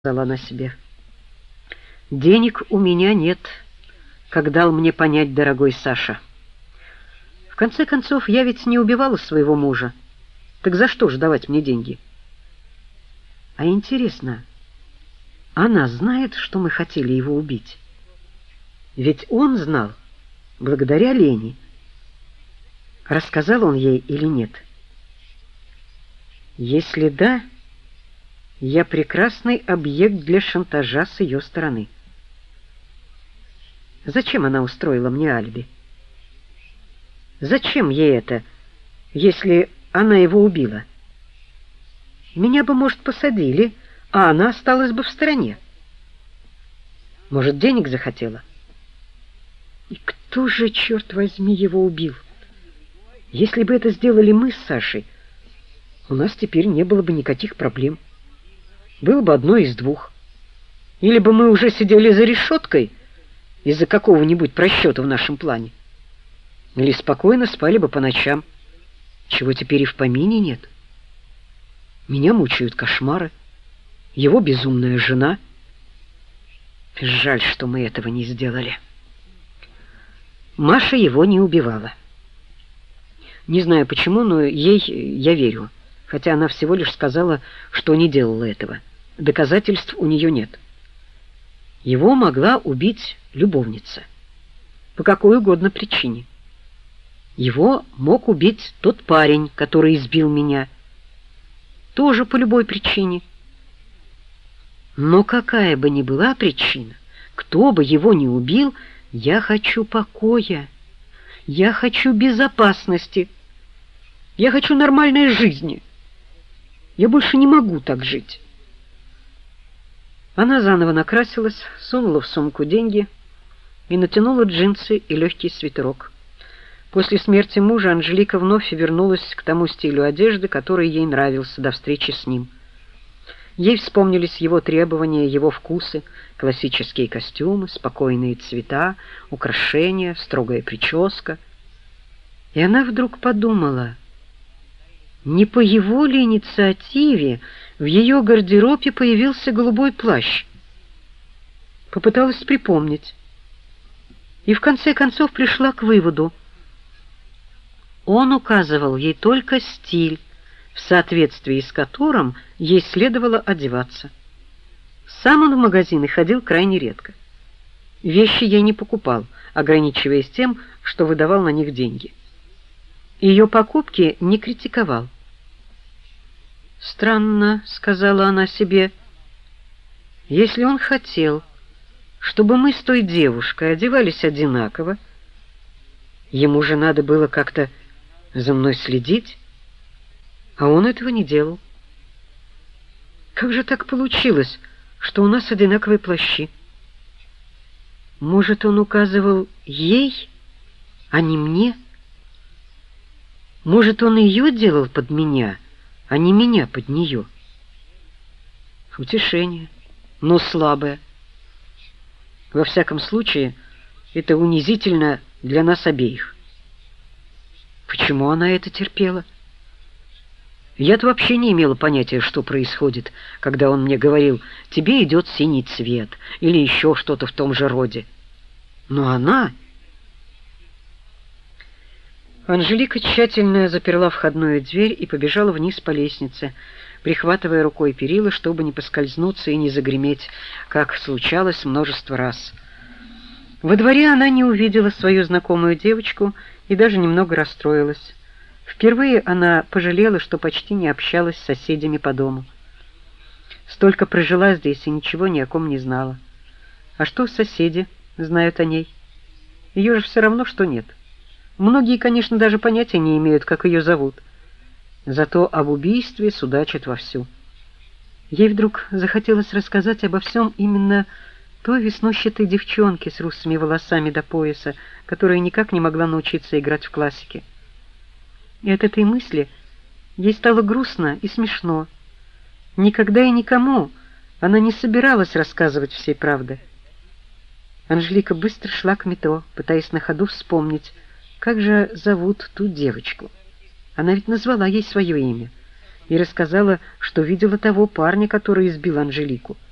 сказала она себе. Денег у меня нет, как дал мне понять дорогой Саша. В конце концов, я ведь не убивала своего мужа. Так за что же давать мне деньги? А интересно, она знает, что мы хотели его убить? Ведь он знал, благодаря Лене. Рассказал он ей или нет? Если да, я прекрасный объект для шантажа с ее стороны. Зачем она устроила мне алиби? Зачем ей это, если она его убила? Меня бы, может, посадили, а она осталась бы в стороне. Может, денег захотела? И кто же, черт возьми, его убил? Если бы это сделали мы с Сашей, у нас теперь не было бы никаких проблем. Было бы одно из двух. Или бы мы уже сидели за решеткой из-за какого-нибудь просчета в нашем плане, или спокойно спали бы по ночам, чего теперь и в помине нет. Меня мучают кошмары, его безумная жена. Жаль, что мы этого не сделали. Маша его не убивала. Не знаю почему, но ей я верю, хотя она всего лишь сказала, что не делала этого. Доказательств у нее нет. Его могла убить любовница. По какой угодно причине. Его мог убить тот парень, который избил меня. Тоже по любой причине. Но какая бы ни была причина, кто бы его ни убил, я хочу покоя. Я хочу безопасности. Я хочу нормальной жизни. Я больше не могу так жить. Она заново накрасилась, сунула в сумку деньги и натянула джинсы и легкий свитерок. После смерти мужа Анжелика вновь вернулась к тому стилю одежды, который ей нравился до встречи с ним. Ей вспомнились его требования, его вкусы: классические костюмы, спокойные цвета, украшения, строгая прическа. И она вдруг подумала, не по его ли инициативе в ее гардеробе появился голубой плащ. Попыталась припомнить. И в конце концов пришла к выводу: он указывал ей только стиль, в соответствии с которым ей следовало одеваться. Сам он в магазины ходил крайне редко. Вещи ей не покупал, ограничиваясь тем, что выдавал на них деньги. Ее покупки не критиковал. «Странно», — сказала она себе, — «если он хотел, чтобы мы с той девушкой одевались одинаково, ему же надо было как-то за мной следить, а он этого не делал. Как же так получилось, что у нас одинаковые плащи? Может, он указывал ей, а не мне? Может, он ее делал под меня, а не меня под нее? Утешение, но слабое. Во всяком случае, это унизительно для нас обеих. Почему она это терпела? Я-то вообще не имела понятия, что происходит, когда он мне говорил: «Тебе идет синий цвет» или еще что-то в том же роде. Но она... Анжелика тщательно заперла входную дверь и побежала вниз по лестнице, прихватывая рукой перила, чтобы не поскользнуться и не загреметь, как случалось множество раз. Во дворе она не увидела свою знакомую девочку и даже немного расстроилась. Впервые она пожалела, что почти не общалась с соседями по дому. Столько прожила здесь и ничего ни о ком не знала. А что соседи знают о ней? Ее же все равно, что нет. Многие, конечно, даже понятия не имеют, как ее зовут. Зато об убийстве судачат вовсю. Ей вдруг захотелось рассказать обо всем именно той веснущатой девчонке с русыми волосами до пояса, которая никак не могла научиться играть в классике. И от этой мысли ей стало грустно и смешно. Никогда и никому она не собиралась рассказывать всей правды. Анжелика быстро шла к метро, пытаясь на ходу вспомнить, как же зовут ту девочку. Она ведь назвала ей свое имя и рассказала, что видела того парня, который избил Анжелику.